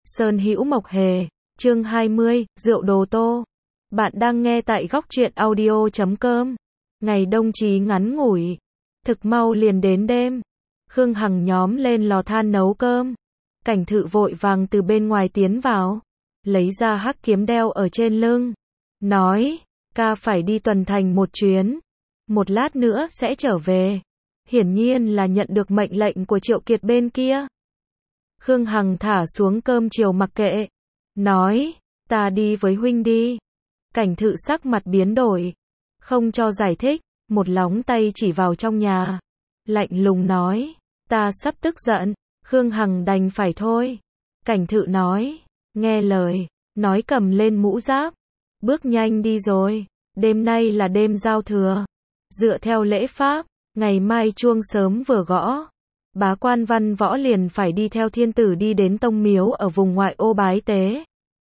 Sơn Hữu Mộc Hề, chương 20, Rượu Đồ Tô. Bạn đang nghe tại góc truyện audio.com. Ngày đông chí ngắn ngủi, thực mau liền đến đêm. Khương Hằng nhóm lên lò than nấu cơm. Cảnh Thự vội vàng từ bên ngoài tiến vào, lấy ra hắc kiếm đeo ở trên lưng, nói, ca phải đi tuần thành một chuyến, một lát nữa sẽ trở về. Hiển nhiên là nhận được mệnh lệnh của Triệu Kiệt bên kia. Khương Hằng thả xuống cơm chiều mặc kệ, nói, ta đi với huynh đi. Cảnh Thự sắc mặt biến đổi, không cho giải thích, một lóng tay chỉ vào trong nhà, lạnh lùng nói, ta sắp tức giận. Khương Hằng đành phải thôi. Cảnh Thự nói, nghe lời, nói cầm lên mũ giáp, bước nhanh đi rồi. Đêm nay là đêm giao thừa, dựa theo lễ pháp, ngày mai chuông sớm vừa gõ, bá quan văn võ liền phải đi theo thiên tử đi đến tông miếu ở vùng ngoại ô bái tế,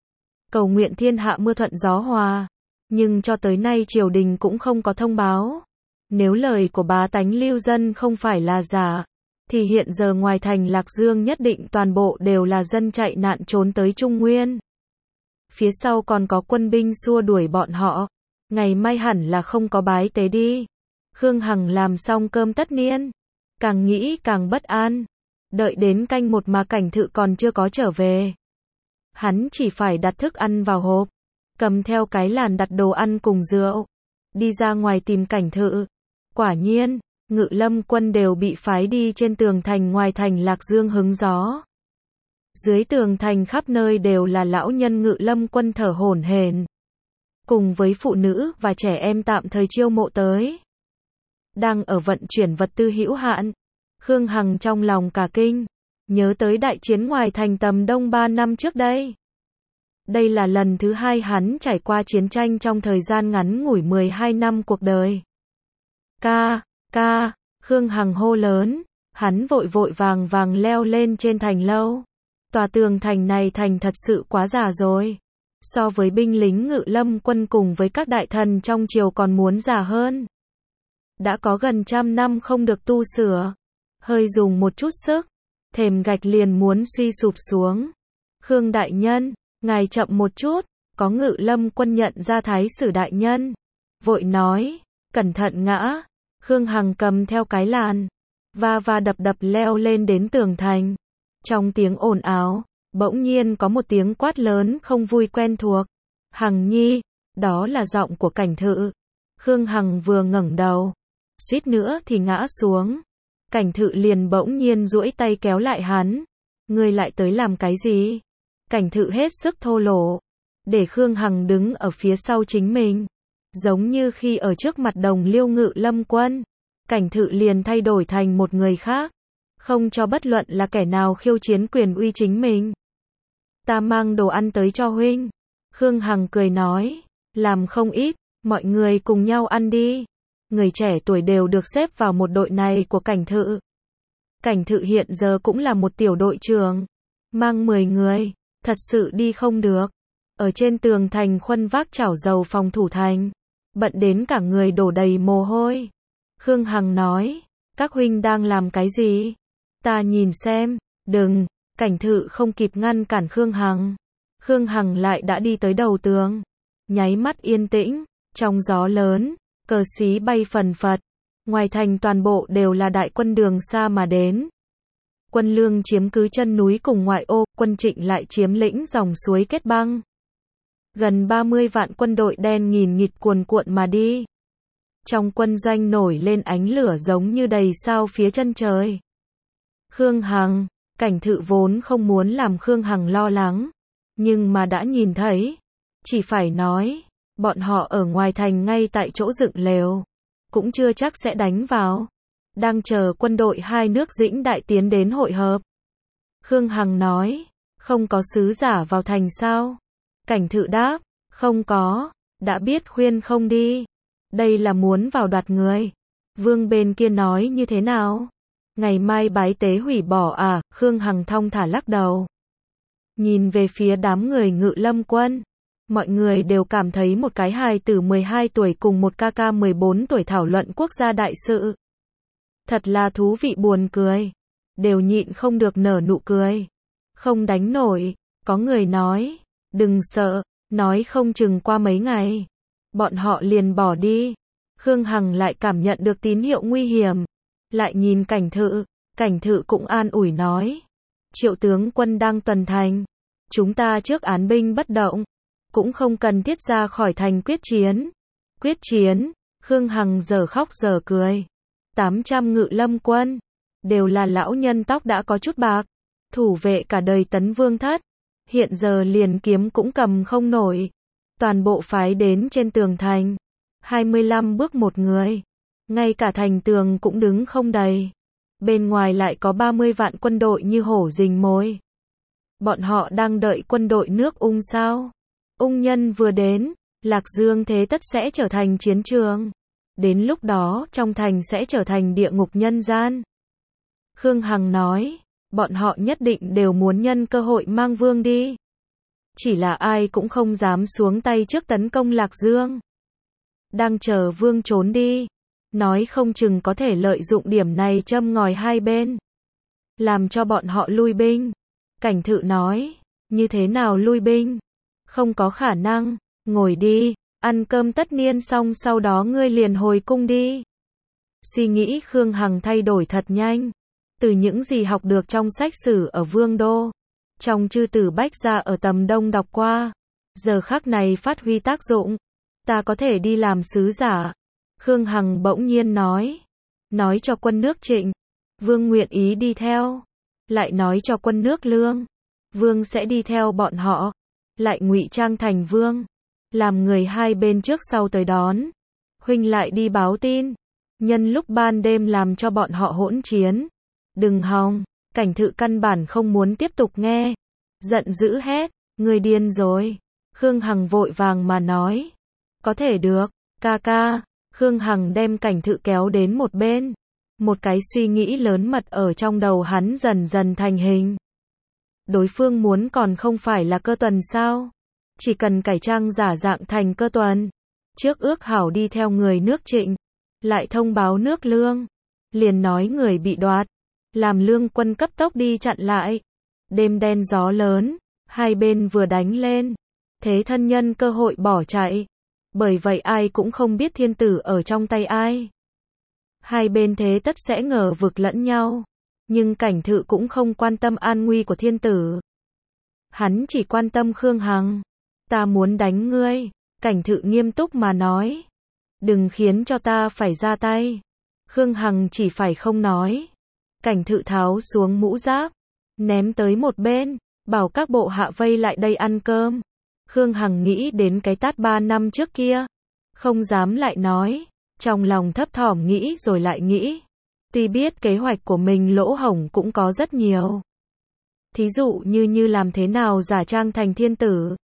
cầu nguyện thiên hạ mưa thuận gió hòa. Nhưng cho tới nay triều đình cũng không có thông báo. Nếu lời của bá tánh lưu dân không phải là giả, thì hiện giờ ngoài thành Lạc Dương nhất định toàn bộ đều là dân chạy nạn trốn tới Trung Nguyên. Phía sau còn có quân binh xua đuổi bọn họ. Ngày mai hẳn là không có bái tế đi. Khương Hằng làm xong cơm tất niên, càng nghĩ càng bất an. Đợi đến canh một mà Cảnh Thự còn chưa có trở về. Hắn chỉ phải đặt thức ăn vào hộp, cầm theo cái làn đặt đồ ăn cùng rượu, đi ra ngoài tìm Cảnh Thự. Quả nhiên, Ngự Lâm quân đều bị phái đi trên tường thành ngoài thành Lạc Dương hứng gió. Dưới tường thành khắp nơi đều là lão nhân Ngự Lâm quân thở hổn hển, cùng với phụ nữ và trẻ em tạm thời chiêu mộ tới. Đang ở vận chuyển vật tư hữu hạn, Khương Hằng trong lòng cả kinh, nhớ tới đại chiến ngoài thành tầm đông 3 năm trước đây. Đây là lần thứ hai hắn trải qua chiến tranh trong thời gian ngắn ngủi 12 năm cuộc đời. Ca, Khương Hằng hô lớn, hắn vội vàng leo lên trên thành lâu. Tòa tường thành này thành thật sự quá già rồi. So với binh lính Ngự Lâm quân cùng với các đại thần trong triều còn muốn già hơn. Đã có gần 100 năm không được tu sửa. Hơi dùng một chút sức, thềm gạch liền muốn suy sụp xuống. Khương đại nhân, ngài chậm một chút, có Ngự Lâm quân nhận ra Thái sử đại nhân. Vội nói, cẩn thận ngã. Khương Hằng cầm theo cái làn, và đập leo lên đến tường thành. Trong tiếng ồn ào, bỗng nhiên có một tiếng quát lớn không vui quen thuộc. Hằng nhi, đó là giọng của Cảnh Thự. Khương Hằng vừa ngẩng đầu, suýt nữa thì ngã xuống. Cảnh Thự liền bỗng nhiên duỗi tay kéo lại hắn. Ngươi lại tới làm cái gì? Cảnh Thự hết sức thô lỗ, để Khương Hằng đứng ở phía sau chính mình. Giống như khi ở trước mặt đồng liêu Ngự Lâm quân, Cảnh Thự liền thay đổi thành một người khác, không cho bất luận là kẻ nào khiêu chiến quyền uy chính mình. Ta mang đồ ăn tới cho huynh. Khương Hằng cười nói, làm không ít, mọi người cùng nhau ăn đi. Người trẻ tuổi đều được xếp vào một đội này của Cảnh Thự. Cảnh Thự hiện giờ cũng là một tiểu đội trưởng, mang 10 người, thật sự đi không được. Ở trên tường thành khuân vác chảo dầu phòng thủ thành, bận đến cả người đổ đầy mồ hôi. Khương Hằng nói, các huynh đang làm cái gì? Ta nhìn xem. Đừng. Cảnh Thự không kịp ngăn cản Khương Hằng. Khương Hằng lại đã đi tới đầu tường. Nháy mắt yên tĩnh, trong gió lớn, cờ xí bay phần phật. Ngoài thành toàn bộ đều là đại quân đường xa mà đến. Quân Lương chiếm cứ chân núi cùng ngoại ô, quân Trịnh lại chiếm lĩnh dòng suối Kết Băng. Gần 30 vạn quân đội đen nghìn nghịt cuồn cuộn mà đi. Trong quân doanh nổi lên ánh lửa giống như đầy sao phía chân trời. Khương Hằng, Cảnh Thự vốn không muốn làm Khương Hằng lo lắng, nhưng mà đã nhìn thấy, chỉ phải nói, bọn họ ở ngoài thành ngay tại chỗ dựng lều, cũng chưa chắc sẽ đánh vào, đang chờ quân đội hai nước Dĩnh Đại tiến đến hội hợp. Khương Hằng nói, không có sứ giả vào thành sao? Cảnh Thự đáp, không có, đã biết khuyên không đi. Đây là muốn vào đoạt người. Vương bên kia nói như thế nào? Ngày mai bái tế hủy bỏ à? Khương Hằng thong thả lắc đầu. Nhìn về phía đám người Ngự Lâm quân. Mọi người đều cảm thấy một cái hài tử 12 tuổi cùng một ca ca 14 tuổi thảo luận quốc gia đại sự. Thật là thú vị buồn cười. Đều nhịn không được nở nụ cười. Không đánh nổi. Có người nói, đừng sợ, nói không chừng qua mấy ngày, bọn họ liền bỏ đi. Khương Hằng lại cảm nhận được tín hiệu nguy hiểm, lại nhìn Cảnh Thự cũng an ủi nói, Triệu tướng quân đang tuần thành, chúng ta trước án binh bất động, cũng không cần thiết ra khỏi thành quyết chiến. Quyết chiến? Khương Hằng giờ khóc giờ cười. 800 ngự lâm quân, đều là lão nhân tóc đã có chút bạc, thủ vệ cả đời Tấn Vương thất, hiện giờ liền kiếm cũng cầm không nổi, toàn bộ phái đến trên tường thành, 25 bước một người, ngay cả thành tường cũng đứng không đầy, bên ngoài lại có 30 vạn quân đội như hổ rình mồi. Bọn họ đang đợi quân đội nước Ung sao? Ung nhân vừa đến, Lạc Dương thế tất sẽ trở thành chiến trường. Đến lúc đó trong thành sẽ trở thành địa ngục nhân gian. Khương Hằng nói, bọn họ nhất định đều muốn nhân cơ hội mang vương đi. Chỉ là ai cũng không dám xuống tay trước tấn công Lạc Dương. Đang chờ vương trốn đi, nói không chừng có thể lợi dụng điểm này châm ngòi hai bên, làm cho bọn họ lui binh. Cảnh Thự nói, như thế nào lui binh? Không có khả năng, ngồi đi, ăn cơm tất niên xong sau đó ngươi liền hồi cung đi. Suy nghĩ Khương Hằng thay đổi thật nhanh, từ những gì học được trong sách sử ở Vương Đô, trong chư tử bách gia ở Tầm Đông đọc qua, giờ khắc này phát huy tác dụng, ta có thể đi làm sứ giả. Khương Hằng bỗng nhiên nói cho quân nước Trịnh, vương nguyện ý đi theo, lại nói cho quân nước Lương, vương sẽ đi theo bọn họ, lại ngụy trang thành vương, làm người hai bên trước sau tới đón, huynh lại đi báo tin, nhân lúc ban đêm làm cho bọn họ hỗn chiến. Đừng hòng. Cảnh Thự căn bản không muốn tiếp tục nghe, giận dữ hét, ngươi điên rồi. Khương Hằng vội vàng mà nói, có thể được, ca ca. Khương Hằng đem Cảnh Thự kéo đến một bên, một cái suy nghĩ lớn mật ở trong đầu hắn dần dần thành hình. Đối phương muốn còn không phải là Cơ Tuần sao? Chỉ cần cải trang giả dạng thành Cơ Tuần, trước ước hảo đi theo người nước Trịnh, lại thông báo nước Lương, liền nói người bị đoạt, làm Lương quân cấp tốc đi chặn lại. Đêm đen gió lớn, hai bên vừa đánh lên, thế thân nhân cơ hội bỏ chạy, bởi vậy ai cũng không biết thiên tử ở trong tay ai. Hai bên thế tất sẽ ngờ vực lẫn nhau, nhưng Cảnh Thự cũng không quan tâm an nguy của thiên tử. Hắn chỉ quan tâm Khương Hằng. Ta muốn đánh ngươi, Cảnh Thự nghiêm túc mà nói. Đừng khiến cho ta phải ra tay. Khương Hằng chỉ phải không nói. Cảnh Thự tháo xuống mũ giáp, ném tới một bên, bảo các bộ hạ vây lại đây ăn cơm. Khương Hằng nghĩ đến cái tát 3 năm trước kia, không dám lại nói, trong lòng thấp thỏm nghĩ rồi lại nghĩ. Tuy biết kế hoạch của mình lỗ hổng cũng có rất nhiều. Thí dụ như làm thế nào giả trang thành thiên tử,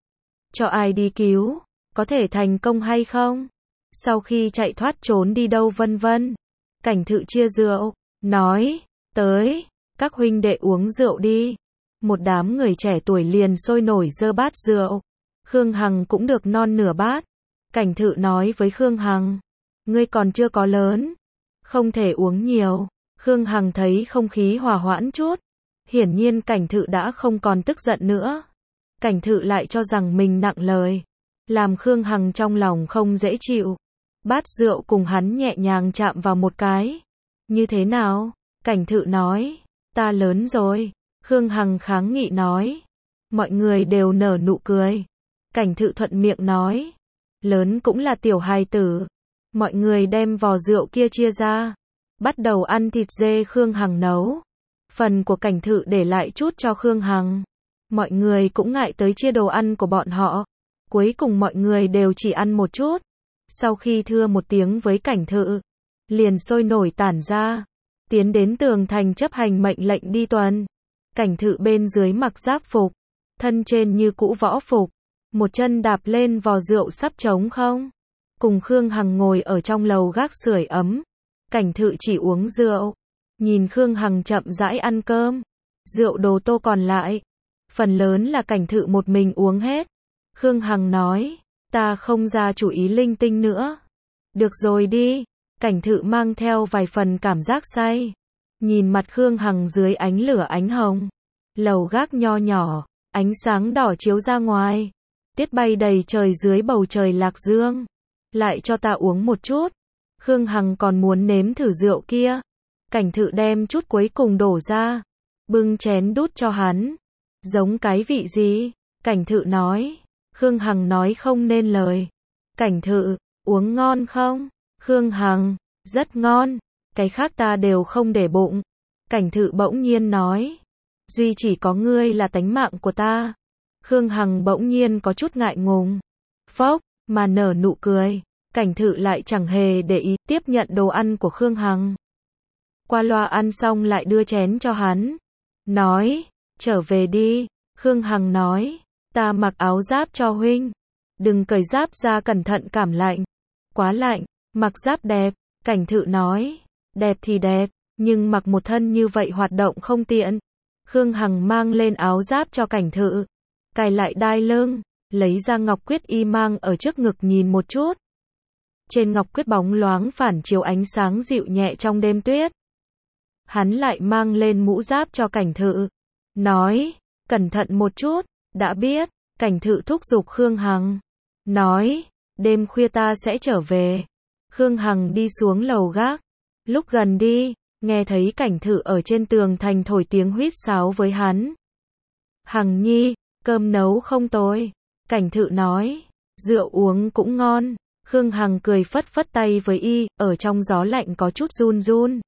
cho ai đi cứu, có thể thành công hay không, sau khi chạy thoát trốn đi đâu vân vân. Cảnh Thự chia rượu, nói, tới, các huynh đệ uống rượu đi. Một đám người trẻ tuổi liền sôi nổi dơ bát rượu. Khương Hằng cũng được non nửa bát. Cảnh Thự nói với Khương Hằng, ngươi còn chưa có lớn, không thể uống nhiều. Khương Hằng thấy không khí hòa hoãn chút, hiển nhiên Cảnh Thự đã không còn tức giận nữa. Cảnh Thự lại cho rằng mình nặng lời, làm Khương Hằng trong lòng không dễ chịu. Bát rượu cùng hắn nhẹ nhàng chạm vào một cái. Như thế nào? Cảnh Thự nói, ta lớn rồi. Khương Hằng kháng nghị nói. Mọi người đều nở nụ cười. Cảnh Thự thuận miệng nói, lớn cũng là tiểu hài tử. Mọi người đem vò rượu kia chia ra, bắt đầu ăn thịt dê Khương Hằng nấu. Phần của Cảnh Thự để lại chút cho Khương Hằng. Mọi người cũng ngại tới chia đồ ăn của bọn họ. Cuối cùng mọi người đều chỉ ăn một chút. Sau khi thưa một tiếng với Cảnh Thự, liền sôi nổi tản ra, tiến đến tường thành chấp hành mệnh lệnh đi tuần. Cảnh Thự bên dưới mặc giáp phục, thân trên như cũ võ phục, một chân đạp lên vò rượu sắp trống không. Cùng Khương Hằng ngồi ở trong lầu gác sưởi ấm. Cảnh Thự chỉ uống rượu, nhìn Khương Hằng chậm rãi ăn cơm. Rượu đồ tô còn lại, phần lớn là Cảnh Thự một mình uống hết. Khương Hằng nói, ta không ra chủ ý linh tinh nữa. Được rồi đi. Cảnh Thự mang theo vài phần cảm giác say, nhìn mặt Khương Hằng dưới ánh lửa ánh hồng. Lầu gác nho nhỏ, ánh sáng đỏ chiếu ra ngoài. Tuyết bay đầy trời dưới bầu trời lạc dương. Lại cho ta uống một chút. Khương Hằng còn muốn nếm thử rượu kia. Cảnh Thự đem chút cuối cùng đổ ra. Bưng chén đút cho hắn. Giống cái vị gì? Cảnh Thự nói. Khương Hằng nói không nên lời. Cảnh Thự, uống ngon không? Khương Hằng, rất ngon. Cái khác ta đều không để bụng. Cảnh Thự bỗng nhiên nói. Duy chỉ có ngươi là tánh mạng của ta. Khương Hằng bỗng nhiên có chút ngại ngùng. Phốc, mà nở nụ cười. Cảnh Thự lại chẳng hề để ý tiếp nhận đồ ăn của Khương Hằng. Qua loa ăn xong lại đưa chén cho hắn. Nói, trở về đi. Khương Hằng nói, ta mặc áo giáp cho huynh. Đừng cởi giáp ra cẩn thận cảm lạnh. Quá lạnh, mặc giáp đẹp. Cảnh Thự nói, đẹp thì đẹp, nhưng mặc một thân như vậy hoạt động không tiện. Khương Hằng mang lên áo giáp cho Cảnh Thự. Cài lại đai lưng, lấy ra ngọc quyết y mang ở trước ngực nhìn một chút. Trên ngọc quyết bóng loáng phản chiếu ánh sáng dịu nhẹ trong đêm tuyết. Hắn lại mang lên mũ giáp cho Cảnh Thự. Nói, cẩn thận một chút, đã biết. Cảnh Thự thúc giục Khương Hằng. Nói, đêm khuya ta sẽ trở về. Khương Hằng đi xuống lầu gác. Lúc gần đi, nghe thấy Cảnh Thự ở trên tường thành thổi tiếng huýt sáo với hắn. Hằng nhi, cơm nấu không tồi. Cảnh Thự nói, rượu uống cũng ngon. Khương Hằng cười phất phất tay với y, ở trong gió lạnh có chút run run.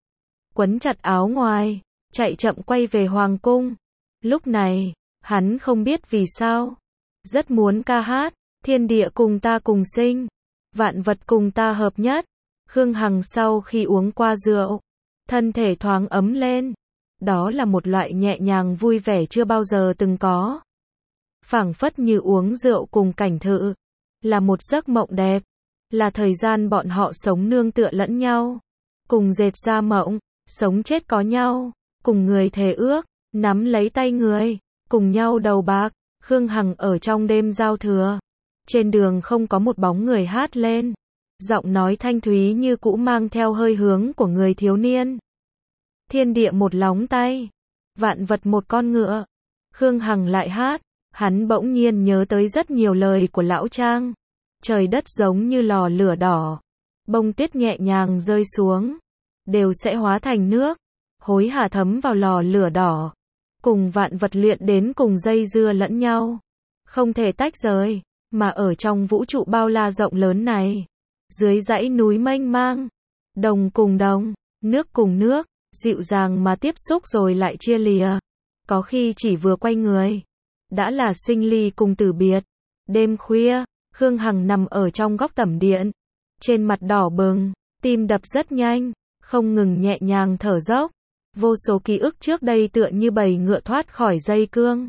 Quấn chặt áo ngoài, chạy chậm quay về hoàng cung. Lúc này, hắn không biết vì sao. Rất muốn ca hát, thiên địa cùng ta cùng sinh. Vạn vật cùng ta hợp nhất. Khương Hằng sau khi uống qua rượu, thân thể thoáng ấm lên. Đó là một loại nhẹ nhàng vui vẻ chưa bao giờ từng có. Phảng phất như uống rượu cùng Cảnh Thự. Là một giấc mộng đẹp. Là thời gian bọn họ sống nương tựa lẫn nhau. Cùng dệt ra mộng, sống chết có nhau. Cùng người thề ước, nắm lấy tay người. Cùng nhau đầu bạc. Khương Hằng ở trong đêm giao thừa. Trên đường không có một bóng người hát lên. Giọng nói thanh thúy như cũ mang theo hơi hướng của người thiếu niên. Thiên địa một lóng tay. Vạn vật một con ngựa. Khương Hằng lại hát. Hắn bỗng nhiên nhớ tới rất nhiều lời của lão Trang. Trời đất giống như lò lửa đỏ. Bông tuyết nhẹ nhàng rơi xuống. Đều sẽ hóa thành nước. Hối hả thấm vào lò lửa đỏ. Cùng vạn vật luyện đến cùng dây dưa lẫn nhau. Không thể tách rời. Mà ở trong vũ trụ bao la rộng lớn này. Dưới dãy núi mênh mang. Đồng cùng đồng. Nước cùng nước. Dịu dàng mà tiếp xúc rồi lại chia lìa. Có khi chỉ vừa quay người. Đã là sinh ly cùng tử biệt. Đêm khuya, Khương Hằng nằm ở trong góc tẩm điện. Trên mặt đỏ bừng, tim đập rất nhanh, không ngừng nhẹ nhàng thở dốc. Vô số ký ức trước đây tựa như bầy ngựa thoát khỏi dây cương.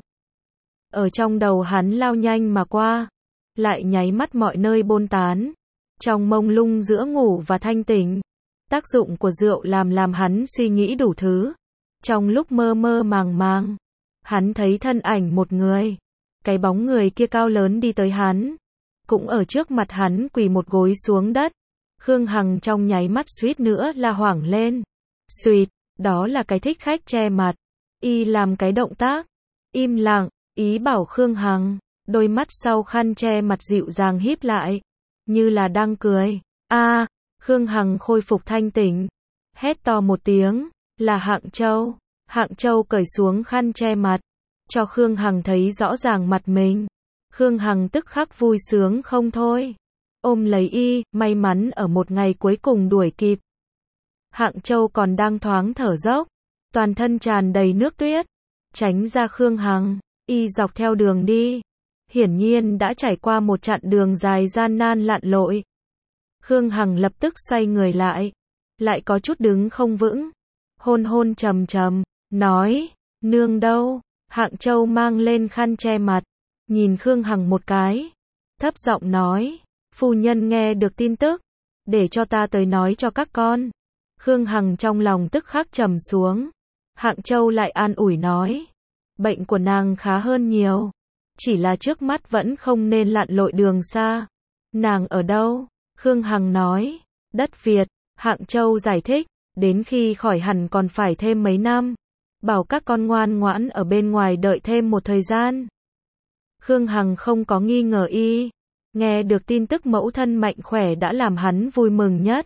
Ở trong đầu hắn lao nhanh mà qua. Lại nháy mắt mọi nơi bôn tán. Trong mông lung giữa ngủ và thanh tỉnh. Tác dụng của rượu làm hắn suy nghĩ đủ thứ. Trong lúc mơ mơ màng màng. Hắn thấy thân ảnh một người. Cái bóng người kia cao lớn đi tới hắn. Cũng ở trước mặt hắn quỳ một gối xuống đất. Khương Hằng trong nháy mắt suýt nữa là hoảng lên. Suýt, đó là cái thích khách che mặt. Y làm cái động tác. Im lặng, ý bảo Khương Hằng. Đôi mắt sau khăn che mặt dịu dàng híp lại. Như là đang cười. Khương Hằng khôi phục thanh tỉnh. Hét to một tiếng. Là Hạng Châu. Hạng Châu cởi xuống khăn che mặt. Cho Khương Hằng thấy rõ ràng mặt mình. Khương Hằng tức khắc vui sướng không thôi. Ôm lấy y, may mắn ở một ngày cuối cùng đuổi kịp. Hạng Châu còn đang thoáng thở dốc. Toàn thân tràn đầy nước tuyết. Tránh ra Khương Hằng. Y dọc theo đường đi. Hiển nhiên đã trải qua một chặng đường dài gian nan lặn lội. Khương Hằng lập tức xoay người lại. Lại có chút đứng không vững. Hôn hôn trầm trầm. Nói, nương đâu? Hạng Châu mang lên khăn che mặt. Nhìn Khương Hằng một cái. Thấp giọng nói, phu nhân nghe được tin tức. Để cho ta tới nói cho các con. Khương Hằng trong lòng tức khắc trầm xuống. Hạng Châu lại an ủi nói. Bệnh của nàng khá hơn nhiều. Chỉ là trước mắt vẫn không nên lặn lội đường xa. Nàng ở đâu? Khương Hằng nói. Đất Việt. Hạng Châu giải thích. Đến khi khỏi hẳn còn phải thêm mấy năm. bảo các con ngoan ngoãn ở bên ngoài đợi thêm một thời gian. Khương Hằng không có nghi ngờ y, nghe được tin tức mẫu thân mạnh khỏe đã làm hắn vui mừng nhất.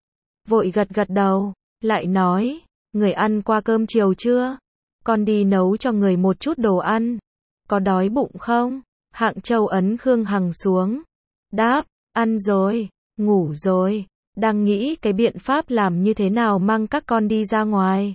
Vội gật gật đầu, lại nói, người ăn qua cơm chiều chưa? Con đi nấu cho người một chút đồ ăn. Có đói bụng không? Hạng Châu ấn Khương Hằng xuống. Đáp, ăn rồi, ngủ rồi, đang nghĩ cái biện pháp làm như thế nào mang các con đi ra ngoài.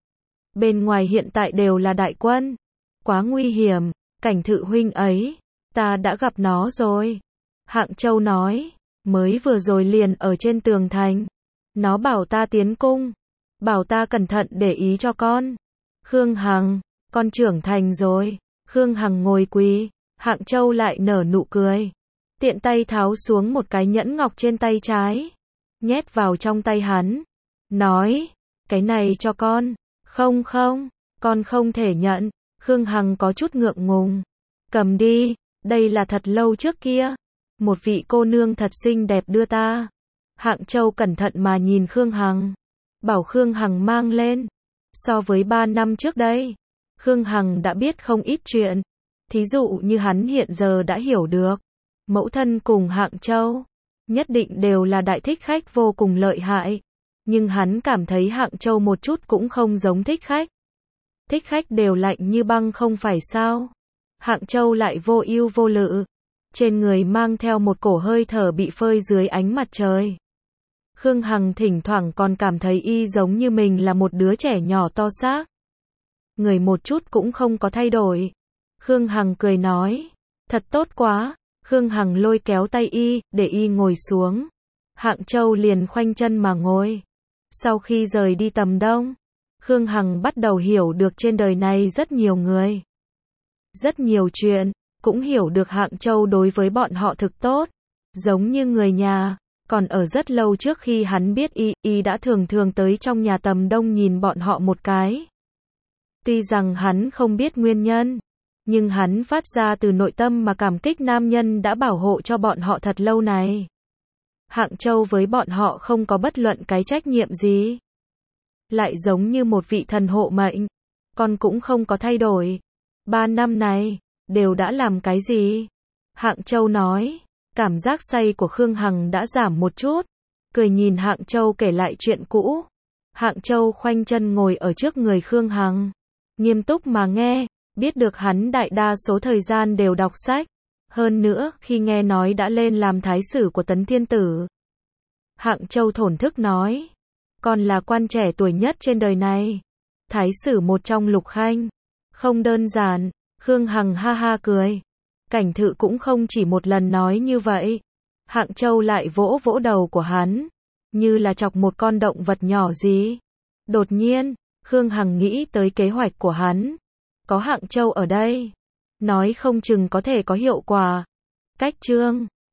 Bên ngoài hiện tại đều là đại quân. Quá nguy hiểm, Cảnh Thự huynh ấy, ta đã gặp nó rồi. Hạng Châu nói, mới vừa rồi liền ở trên tường thành. Nó bảo ta tiến cung, bảo ta cẩn thận để ý cho con. Khương Hằng, con trưởng thành rồi. Khương Hằng ngồi quỳ, Hạng Châu lại nở nụ cười. Tiện tay tháo xuống một cái nhẫn ngọc trên tay trái, nhét vào trong tay hắn. Nói, cái này cho con. Không không, con không thể nhận. Khương Hằng có chút ngượng ngùng. Cầm đi, đây là thật lâu trước kia. Một vị cô nương thật xinh đẹp đưa ta. Hạng Châu cẩn thận mà nhìn Khương Hằng, bảo Khương Hằng mang lên. So với 3 năm trước đây, Khương Hằng đã biết không ít chuyện. Thí dụ như hắn hiện giờ đã hiểu được, mẫu thân cùng Hạng Châu nhất định đều là đại thích khách vô cùng lợi hại. Nhưng hắn cảm thấy Hạng Châu một chút cũng không giống thích khách. Thích khách đều lạnh như băng không phải sao? Hạng Châu lại vô ưu vô lự, trên người mang theo một cổ hơi thở bị phơi dưới ánh mặt trời. Khương Hằng thỉnh thoảng còn cảm thấy y giống như mình là một đứa trẻ nhỏ to xác. Người một chút cũng không có thay đổi. Khương Hằng cười nói, thật tốt quá. Khương Hằng lôi kéo tay y, để y ngồi xuống. Hạng Châu liền khoanh chân mà ngồi. Sau khi rời đi Tầm Đông, Khương Hằng bắt đầu hiểu được trên đời này rất nhiều người, rất nhiều chuyện, cũng hiểu được Hạng Châu đối với bọn họ thực tốt, giống như người nhà. Còn ở rất lâu trước khi hắn biết y đã thường thường tới trong nhà Tầm Đông nhìn bọn họ một cái. Tuy rằng hắn không biết nguyên nhân, nhưng hắn phát ra từ nội tâm mà cảm kích nam nhân đã bảo hộ cho bọn họ thật lâu này. Hạng Châu với bọn họ không có bất luận cái trách nhiệm gì. Lại giống như một vị thần hộ mệnh, con cũng không có thay đổi. 3 năm này, đều đã làm cái gì? Hạng Châu nói, cảm giác say của Khương Hằng đã giảm một chút, cười nhìn Hạng Châu kể lại chuyện cũ. Hạng Châu khoanh chân ngồi ở trước người Khương Hằng, nghiêm túc mà nghe, biết được hắn đại đa số thời gian đều đọc sách. Hơn nữa, khi nghe nói đã lên làm thái sử của Tấn Thiên Tử. Hạng Châu thổn thức nói, con là quan trẻ tuổi nhất trên đời này. Thái sử một trong lục khanh, không đơn giản. Khương Hằng ha ha cười. Cảnh Thự cũng không chỉ một lần nói như vậy. Hạng Châu lại vỗ vỗ đầu của hắn, như là chọc một con động vật nhỏ gì. Đột nhiên, Khương Hằng nghĩ tới kế hoạch của hắn. Có Hạng Châu ở đây, nói không chừng có thể có hiệu quả. Cách chương